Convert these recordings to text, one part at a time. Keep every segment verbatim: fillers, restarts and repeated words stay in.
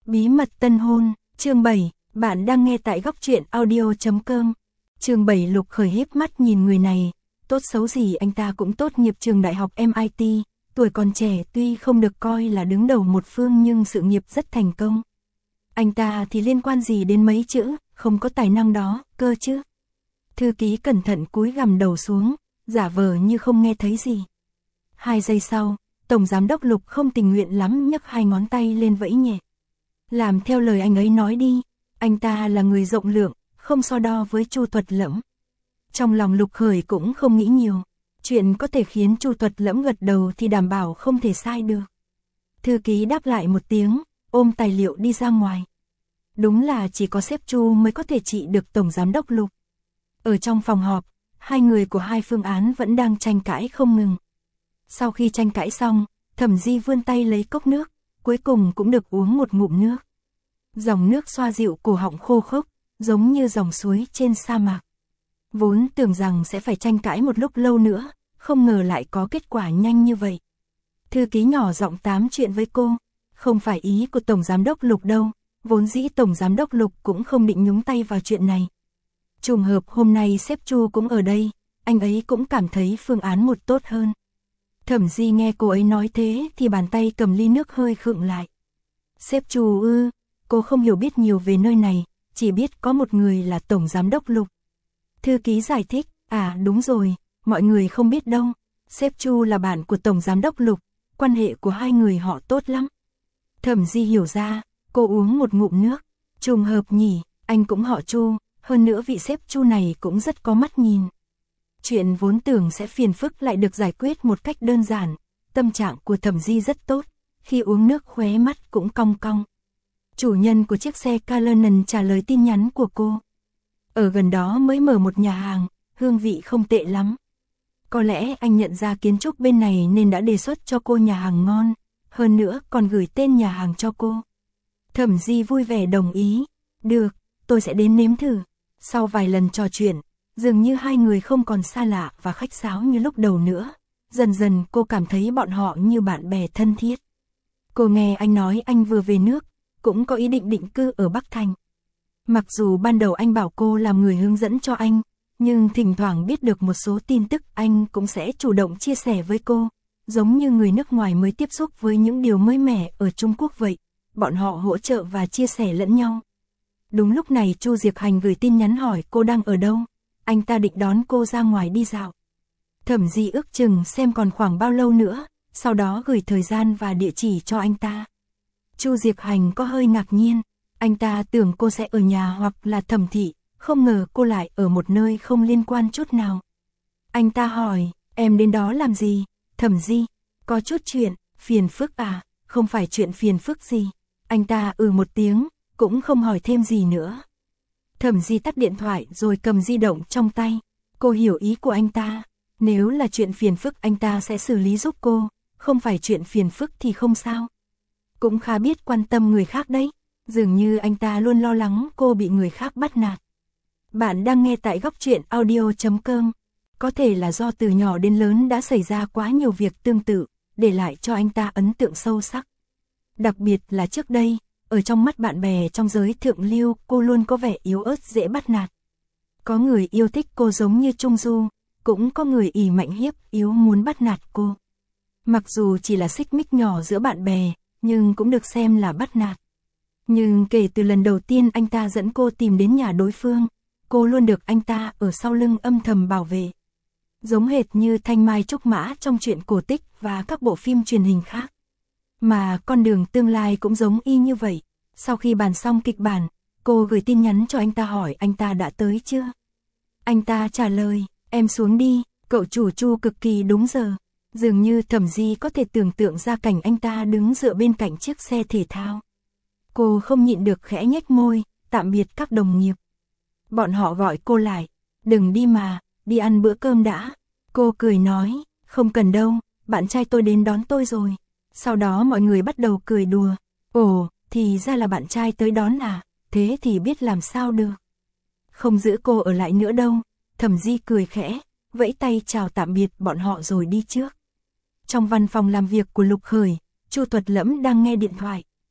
Bí mật tân hôn, chương bảy, bạn đang nghe tại góc truyện audio chấm com. Chương bảy. Lục Khởi híp mắt nhìn người này, tốt xấu gì anh ta cũng tốt nghiệp trường đại học em i tê, tuổi còn trẻ tuy không được coi là đứng đầu một phương nhưng sự nghiệp rất thành công. Anh ta thì liên quan gì đến mấy chữ, không có tài năng đó, cơ chứ. Thư ký cẩn thận cúi gằm đầu xuống, giả vờ như không nghe thấy gì. Hai giây sau, Tổng Giám đốc Lục không tình nguyện lắm nhấc hai ngón tay lên vẫy nhẹ. Làm theo lời anh ấy nói đi, anh ta là người rộng lượng, không so đo với Chu Tuật Lẫm. Trong lòng Lục Khởi cũng không nghĩ nhiều, chuyện có thể khiến Chu Tuật Lẫm gật đầu thì đảm bảo không thể sai được. Thư ký đáp lại một tiếng, ôm tài liệu đi ra ngoài. Đúng là chỉ có sếp Chu mới có thể trị được Tổng Giám đốc Lục. Ở trong phòng họp, hai người của hai phương án vẫn đang tranh cãi không ngừng. Sau khi tranh cãi xong, Thẩm Di vươn tay lấy cốc nước, cuối cùng cũng được uống một ngụm nước. Dòng nước xoa dịu cổ họng khô khốc, giống như dòng suối trên sa mạc. Vốn tưởng rằng sẽ phải tranh cãi một lúc lâu nữa, không ngờ lại có kết quả nhanh như vậy. Thư ký nhỏ giọng tám chuyện với cô, không phải ý của Tổng Giám đốc Lục đâu, vốn dĩ Tổng Giám đốc Lục cũng không định nhúng tay vào chuyện này. Trùng hợp hôm nay sếp Chu cũng ở đây, anh ấy cũng cảm thấy phương án một tốt hơn. Thẩm Di nghe cô ấy nói thế thì bàn tay cầm ly nước hơi khựng lại. Sếp Chu ư, cô không hiểu biết nhiều về nơi này, chỉ biết có một người là Tổng Giám đốc Lục. Thư ký giải thích, à đúng rồi, mọi người không biết đâu, sếp Chu là bạn của Tổng Giám đốc Lục, quan hệ của hai người họ tốt lắm. Thẩm Di hiểu ra, cô uống một ngụm nước, trùng hợp nhỉ, anh cũng họ Chu, hơn nữa vị sếp Chu này cũng rất có mắt nhìn. Chuyện vốn tưởng sẽ phiền phức lại được giải quyết một cách đơn giản, tâm trạng của Thẩm Di rất tốt, khi uống nước khóe mắt cũng cong cong. Chủ nhân của chiếc xe Cullinan trả lời tin nhắn của cô. Ở gần đó mới mở một nhà hàng, hương vị không tệ lắm. Có lẽ anh nhận ra kiến trúc bên này nên đã đề xuất cho cô nhà hàng ngon, hơn nữa còn gửi tên nhà hàng cho cô. Thẩm Di vui vẻ đồng ý, được, tôi sẽ đến nếm thử. Sau vài lần trò chuyện, dường như hai người không còn xa lạ và khách sáo như lúc đầu nữa. Dần dần cô cảm thấy bọn họ như bạn bè thân thiết. Cô nghe anh nói anh vừa về nước, cũng có ý định định cư ở Bắc Thành. Mặc dù ban đầu anh bảo cô làm người hướng dẫn cho anh, nhưng thỉnh thoảng biết được một số tin tức anh cũng sẽ chủ động chia sẻ với cô, giống như người nước ngoài mới tiếp xúc với những điều mới mẻ ở Trung Quốc vậy, bọn họ hỗ trợ và chia sẻ lẫn nhau. Đúng lúc này Chu Diệc Hành gửi tin nhắn hỏi cô đang ở đâu, anh ta định đón cô ra ngoài đi dạo. Thẩm Di ước chừng xem còn khoảng bao lâu nữa, sau đó gửi thời gian và địa chỉ cho anh ta. Chu Diệc Hành có hơi ngạc nhiên, anh ta tưởng cô sẽ ở nhà hoặc là Thẩm thị, không ngờ cô lại ở một nơi không liên quan chút nào. Anh ta hỏi, em đến đó làm gì? Thẩm Di, có chút chuyện, phiền phức à? Không phải chuyện phiền phức gì. Anh ta ừ một tiếng, cũng không hỏi thêm gì nữa. Thẩm Di tắt điện thoại rồi cầm di động trong tay. Cô hiểu ý của anh ta, nếu là chuyện phiền phức anh ta sẽ xử lý giúp cô, không phải chuyện phiền phức thì không sao. Cũng khá biết quan tâm người khác đấy, dường như anh ta luôn lo lắng cô bị người khác bắt nạt. Bạn đang nghe tại góc truyện audio chấm com. Có thể là do từ nhỏ đến lớn đã xảy ra quá nhiều việc tương tự, để lại cho anh ta ấn tượng sâu sắc. Đặc biệt là trước đây, ở trong mắt bạn bè trong giới thượng lưu, cô luôn có vẻ yếu ớt dễ bắt nạt. Có người yêu thích cô giống như Trung Du, cũng có người ỷ mạnh hiếp yếu muốn bắt nạt cô. Mặc dù chỉ là xích mích nhỏ giữa bạn bè, nhưng cũng được xem là bắt nạt. Nhưng kể từ lần đầu tiên anh ta dẫn cô tìm đến nhà đối phương, cô luôn được anh ta ở sau lưng âm thầm bảo vệ. Giống hệt như Thanh Mai Trúc Mã trong truyện cổ tích và các bộ phim truyền hình khác. Mà con đường tương lai cũng giống y như vậy. Sau khi bàn xong kịch bản, cô gửi tin nhắn cho anh ta hỏi anh ta đã tới chưa. Anh ta trả lời, em xuống đi, cậu chủ Chu cực kỳ đúng giờ. Dường như Thẩm Di có thể tưởng tượng ra cảnh anh ta đứng dựa bên cạnh chiếc xe thể thao. Cô không nhịn được khẽ nhếch môi, tạm biệt các đồng nghiệp. Bọn họ gọi cô lại, đừng đi mà, đi ăn bữa cơm đã. Cô cười nói, không cần đâu, bạn trai tôi đến đón tôi rồi. Sau đó mọi người bắt đầu cười đùa, ồ, thì ra là bạn trai tới đón à, thế thì biết làm sao được. Không giữ cô ở lại nữa đâu, Thẩm Di cười khẽ, vẫy tay chào tạm biệt bọn họ rồi đi trước. Trong văn phòng làm việc của Lục Khởi, Chu Tuật Lẫm đang nghe điện thoại.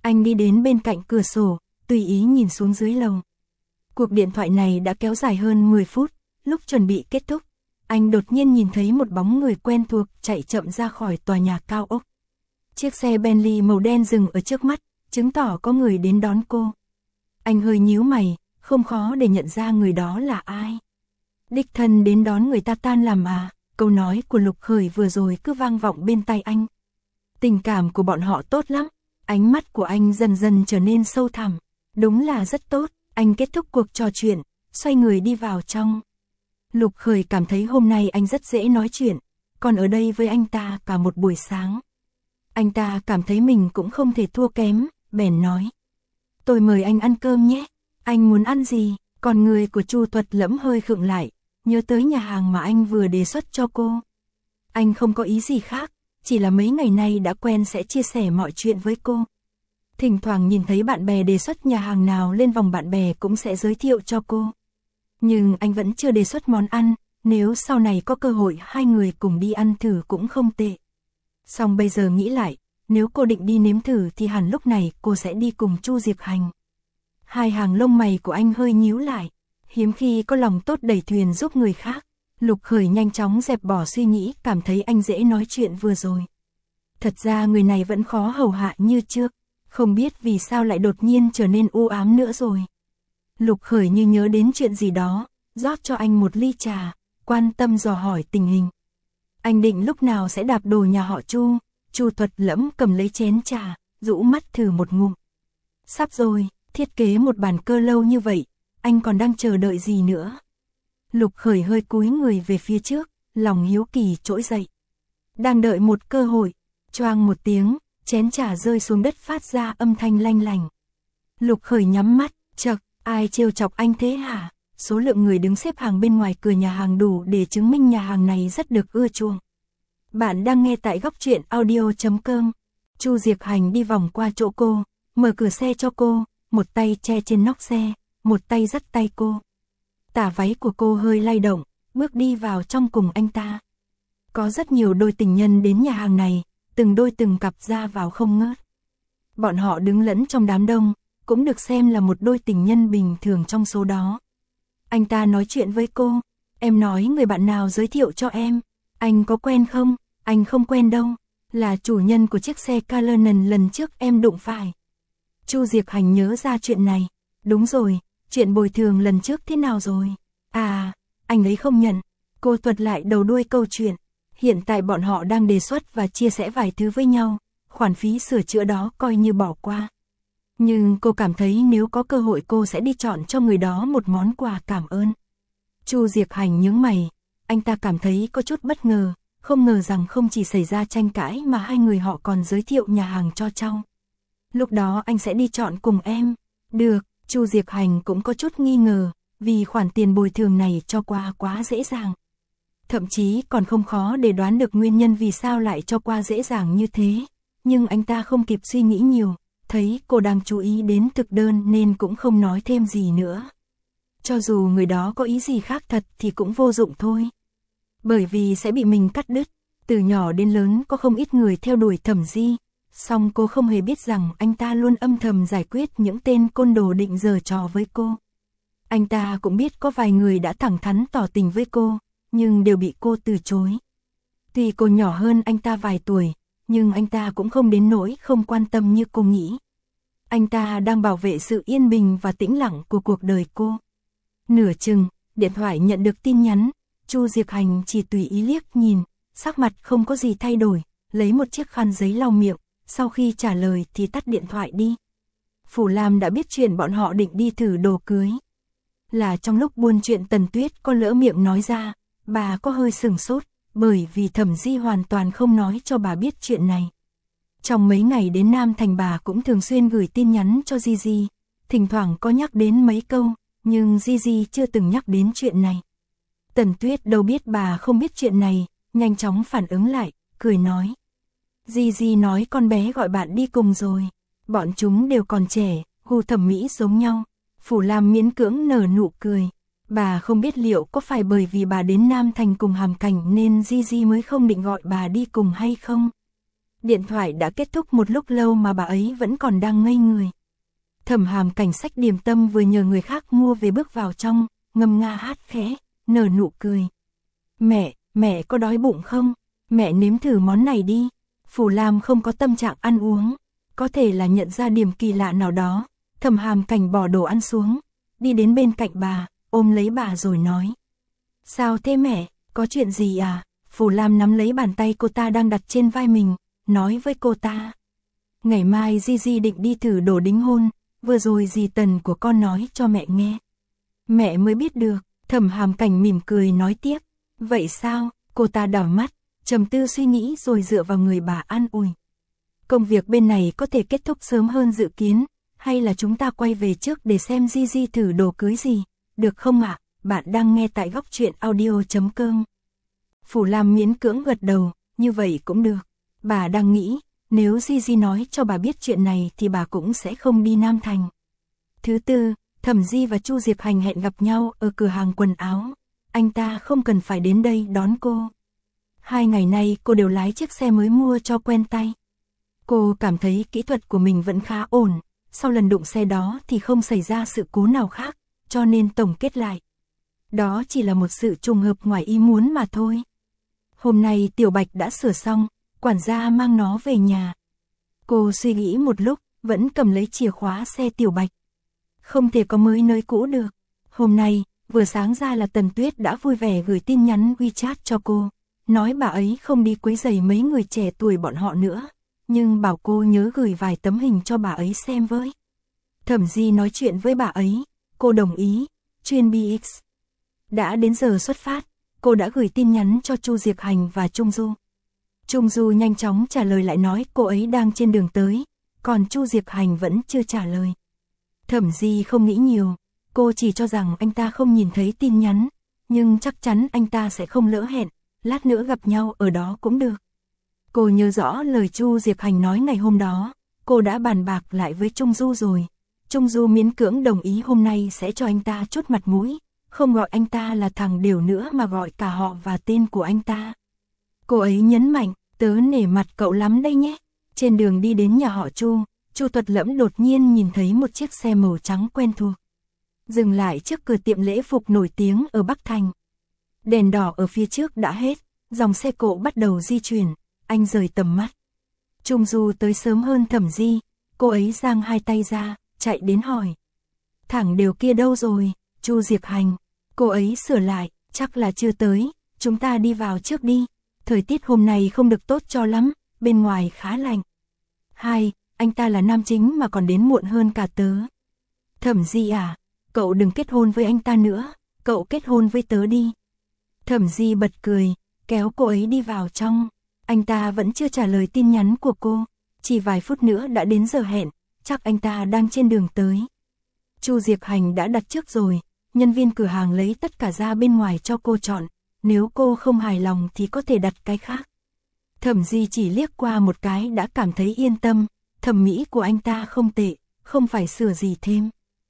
Anh đi đến bên cạnh cửa sổ, tùy ý nhìn xuống dưới lầu. Cuộc điện thoại này đã kéo dài hơn mười phút, lúc chuẩn bị kết thúc, anh đột nhiên nhìn thấy một bóng người quen thuộc chạy chậm ra khỏi tòa nhà cao ốc. Chiếc xe Bentley màu đen dừng ở trước mắt, chứng tỏ có người đến đón cô. Anh hơi nhíu mày, không khó để nhận ra người đó là ai. Đích thân đến đón người ta tan làm à, câu nói của Lục Khởi vừa rồi cứ vang vọng bên tai anh. Tình cảm của bọn họ tốt lắm, ánh mắt của anh dần dần trở nên sâu thẳm. Đúng là rất tốt, anh kết thúc cuộc trò chuyện, xoay người đi vào trong. Lục Khởi cảm thấy hôm nay anh rất dễ nói chuyện, còn ở đây với anh ta cả một buổi sáng. Anh ta cảm thấy mình cũng không thể thua kém, bèn nói. Tôi mời anh ăn cơm nhé, anh muốn ăn gì? Còn người của Chu Thuật Lẫm hơi khựng lại, nhớ tới nhà hàng mà anh vừa đề xuất cho cô. Anh không có ý gì khác, chỉ là mấy ngày nay đã quen sẽ chia sẻ mọi chuyện với cô. Thỉnh thoảng nhìn thấy bạn bè đề xuất nhà hàng nào lên vòng bạn bè cũng sẽ giới thiệu cho cô. Nhưng anh vẫn chưa đề xuất món ăn, nếu sau này có cơ hội hai người cùng đi ăn thử cũng không tệ. Song bây giờ nghĩ lại, nếu cô định đi nếm thử thì hẳn lúc này cô sẽ đi cùng Chu Diệp Hành. Hai hàng lông mày của anh hơi nhíu lại, hiếm khi có lòng tốt đẩy thuyền giúp người khác. Lục Khởi nhanh chóng dẹp bỏ suy nghĩ, cảm thấy anh dễ nói chuyện vừa rồi. Thật ra người này vẫn khó hầu hạ như trước, không biết vì sao lại đột nhiên trở nên u ám nữa rồi. Lục Khởi như nhớ đến chuyện gì đó, rót cho anh một ly trà, quan tâm dò hỏi tình hình. Anh định lúc nào sẽ đạp đổ nhà họ Chu. Chu Thuật Lẫm cầm lấy chén trà, rũ mắt thử một ngụm. Sắp rồi, thiết kế một bàn cơ lâu như vậy, anh còn đang chờ đợi gì nữa? Lục Khởi hơi cúi người về phía trước, lòng hiếu kỳ trỗi dậy. Đang đợi một cơ hội, choang một tiếng, chén trà rơi xuống đất phát ra âm thanh lanh lành. Lục Khởi nhắm mắt, chậc, ai trêu chọc anh thế hả? Số lượng người đứng xếp hàng bên ngoài cửa nhà hàng đủ để chứng minh nhà hàng này rất được ưa chuộng. Bạn đang nghe tại góc truyện audio chấm com. Chu Diệp Hành đi vòng qua chỗ cô, mở cửa xe cho cô, một tay che trên nóc xe, một tay dắt tay cô. Tà váy của cô hơi lay động, bước đi vào trong cùng anh ta. Có rất nhiều đôi tình nhân đến nhà hàng này, từng đôi từng cặp ra vào không ngớt. Bọn họ đứng lẫn trong đám đông, cũng được xem là một đôi tình nhân bình thường trong số đó. Anh ta nói chuyện với cô, em nói người bạn nào giới thiệu cho em, anh có quen không? Anh không quen đâu, là chủ nhân của chiếc xe Cullinan lần trước em đụng phải. Chu Diệp Hành nhớ ra chuyện này, đúng rồi, chuyện bồi thường lần trước thế nào rồi? À, anh ấy không nhận. Cô thuật lại đầu đuôi câu chuyện, hiện tại bọn họ đang đề xuất và chia sẻ vài thứ với nhau, khoản phí sửa chữa đó coi như bỏ qua. Nhưng cô cảm thấy nếu có cơ hội cô sẽ đi chọn cho người đó một món quà cảm ơn. Chu Diệp Hành nhướng mày, anh ta cảm thấy có chút bất ngờ, không ngờ rằng không chỉ xảy ra tranh cãi mà hai người họ còn giới thiệu nhà hàng cho nhau. Lúc đó anh sẽ đi chọn cùng em. Được, Chu Diệp Hành cũng có chút nghi ngờ, vì khoản tiền bồi thường này cho qua quá dễ dàng. Thậm chí còn không khó để đoán được nguyên nhân vì sao lại cho qua dễ dàng như thế. Nhưng anh ta không kịp suy nghĩ nhiều, thấy cô đang chú ý đến thực đơn nên cũng không nói thêm gì nữa. Cho dù người đó có ý gì khác thật thì cũng vô dụng thôi. Bởi vì sẽ bị mình cắt đứt. Từ nhỏ đến lớn có không ít người theo đuổi Thẩm Di, song cô không hề biết rằng anh ta luôn âm thầm giải quyết những tên côn đồ định giở trò với cô. Anh ta cũng biết có vài người đã thẳng thắn tỏ tình với cô, nhưng đều bị cô từ chối. Tuy cô nhỏ hơn anh ta vài tuổi, nhưng anh ta cũng không đến nỗi không quan tâm như cô nghĩ. Anh ta đang bảo vệ sự yên bình và tĩnh lặng của cuộc đời cô. Nửa chừng, điện thoại nhận được tin nhắn, Chu Diệp Hành chỉ tùy ý liếc nhìn, sắc mặt không có gì thay đổi, lấy một chiếc khăn giấy lau miệng, sau khi trả lời thì tắt điện thoại đi. Phủ Lam đã biết chuyện bọn họ định đi thử đồ cưới. Là trong lúc buôn chuyện Tần Tuyết có lỡ miệng nói ra, bà có hơi sừng sốt, bởi vì Thẩm Di hoàn toàn không nói cho bà biết chuyện này. Trong mấy ngày đến Nam Thành bà cũng thường xuyên gửi tin nhắn cho Gigi, thỉnh thoảng có nhắc đến mấy câu, nhưng Gigi chưa từng nhắc đến chuyện này. Tần Tuyết đâu biết bà không biết chuyện này, nhanh chóng phản ứng lại, cười nói. Gigi nói con bé gọi bạn đi cùng rồi, bọn chúng đều còn trẻ, gu thẩm mỹ giống nhau. Phủ Lam miễn cưỡng nở nụ cười, bà không biết liệu có phải bởi vì bà đến Nam Thành cùng Hàm Cảnh nên Gigi mới không định gọi bà đi cùng hay không. Điện thoại đã kết thúc một lúc lâu mà bà ấy vẫn còn đang ngây người. Thẩm Hàm Cảnh xách điểm tâm vừa nhờ người khác mua về bước vào trong, ngâm nga hát khẽ, nở nụ cười. Mẹ, mẹ có đói bụng không? Mẹ nếm thử món này đi. Phủ Lam không có tâm trạng ăn uống, có thể là nhận ra điểm kỳ lạ nào đó. Thẩm Hàm Cảnh bỏ đồ ăn xuống, đi đến bên cạnh bà, ôm lấy bà rồi nói. Sao thế mẹ, có chuyện gì à? Phủ Lam nắm lấy bàn tay cô ta đang đặt trên vai mình, nói với cô ta. Ngày mai Gigi định đi thử đồ đính hôn, vừa rồi dì Tần của con nói cho mẹ nghe. Mẹ mới biết được, Thẩm Hàm Cảnh mỉm cười nói tiếp. Vậy sao? Cô ta đảo mắt, trầm tư suy nghĩ rồi dựa vào người bà an ủi. Công việc bên này có thể kết thúc sớm hơn dự kiến, hay là chúng ta quay về trước để xem Gigi thử đồ cưới gì, được không ạ? Bạn đang nghe tại góc truyện audio chấm com. Phủ Lam miễn cưỡng gật đầu, như vậy cũng được. Bà đang nghĩ, nếu Gigi nói cho bà biết chuyện này thì bà cũng sẽ không đi Nam Thành. Thứ tư, Thẩm Di và Chu Diệp Hành hẹn gặp nhau ở cửa hàng quần áo. Anh ta không cần phải đến đây đón cô. Hai ngày nay cô đều lái chiếc xe mới mua cho quen tay. Cô cảm thấy kỹ thuật của mình vẫn khá ổn, sau lần đụng xe đó thì không xảy ra sự cố nào khác, cho nên tổng kết lại. Đó chỉ là một sự trùng hợp ngoài ý muốn mà thôi. Hôm nay Tiểu Bạch đã sửa xong, quản gia mang nó về nhà. Cô suy nghĩ một lúc, vẫn cầm lấy chìa khóa xe Tiểu Bạch. Không thể có mới nơi cũ được. Hôm nay, vừa sáng ra là Tần Tuyết đã vui vẻ gửi tin nhắn WeChat cho cô, nói bà ấy không đi quấy rầy mấy người trẻ tuổi bọn họ nữa, nhưng bảo cô nhớ gửi vài tấm hình cho bà ấy xem với. Thẩm Di nói chuyện với bà ấy, cô đồng ý, chuyên bê ích. Đã đến giờ xuất phát, cô đã gửi tin nhắn cho Chu Diệp Hành và Trung Du. Trung Du nhanh chóng trả lời lại nói cô ấy đang trên đường tới, còn Chu Diệp Hành vẫn chưa trả lời. Thẩm Di không nghĩ nhiều, cô chỉ cho rằng anh ta không nhìn thấy tin nhắn, nhưng chắc chắn anh ta sẽ không lỡ hẹn, lát nữa gặp nhau ở đó cũng được. Cô nhớ rõ lời Chu Diệp Hành nói ngày hôm đó, cô đã bàn bạc lại với Trung Du rồi. Trung Du miễn cưỡng đồng ý hôm nay sẽ cho anh ta chút mặt mũi, không gọi anh ta là thằng Điều nữa mà gọi cả họ và tên của anh ta. Cô ấy nhấn mạnh, tớ nể mặt cậu lắm đây nhé. Trên đường đi đến nhà họ Chu, Chu Tuật Lẫm đột nhiên nhìn thấy một chiếc xe màu trắng quen thuộc. Dừng lại trước cửa tiệm lễ phục nổi tiếng ở Bắc Thành. Đèn đỏ ở phía trước đã hết, dòng xe cộ bắt đầu di chuyển, anh rời tầm mắt. Trung Du tới sớm hơn Thẩm Di, cô ấy giang hai tay ra, chạy đến hỏi. Thằng Điều kia đâu rồi? Chu Diệp Hành. Cô ấy sửa lại, chắc là chưa tới, chúng ta đi vào trước đi. Thời tiết hôm nay không được tốt cho lắm, bên ngoài khá lạnh. Hai, anh ta là nam chính mà còn đến muộn hơn cả tớ. Thẩm Di à, cậu đừng kết hôn với anh ta nữa, cậu kết hôn với tớ đi. Thẩm Di bật cười, kéo cô ấy đi vào trong. Anh ta vẫn chưa trả lời tin nhắn của cô, chỉ vài phút nữa đã đến giờ hẹn, chắc anh ta đang trên đường tới. Chu Diệp Hành đã đặt trước rồi, nhân viên cửa hàng lấy tất cả ra bên ngoài cho cô chọn, nếu cô không hài lòng thì có thể đặt cái khác. Thẩm Di chỉ liếc qua một cái đã cảm thấy yên tâm, thẩm mỹ của anh ta không tệ, không phải sửa gì thêm.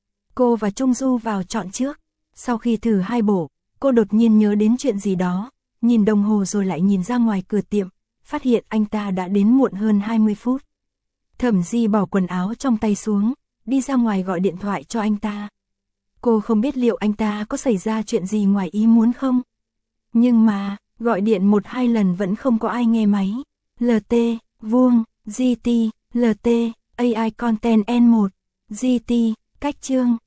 Cô và Trung Du vào chọn trước, sau khi thử hai bộ, cô đột nhiên nhớ đến chuyện gì đó, nhìn đồng hồ rồi lại nhìn ra ngoài cửa tiệm, phát hiện anh ta đã đến muộn hơn hai mươi phút. Thẩm Di bỏ quần áo trong tay xuống, đi ra ngoài gọi điện thoại cho anh ta. Cô không biết liệu anh ta có xảy ra chuyện gì ngoài ý muốn không. Nhưng mà, gọi điện một hai lần vẫn không có ai nghe máy. lờ tê, vuông, giê tê, lờ tê, a i Content en một, giê tê, cách chương.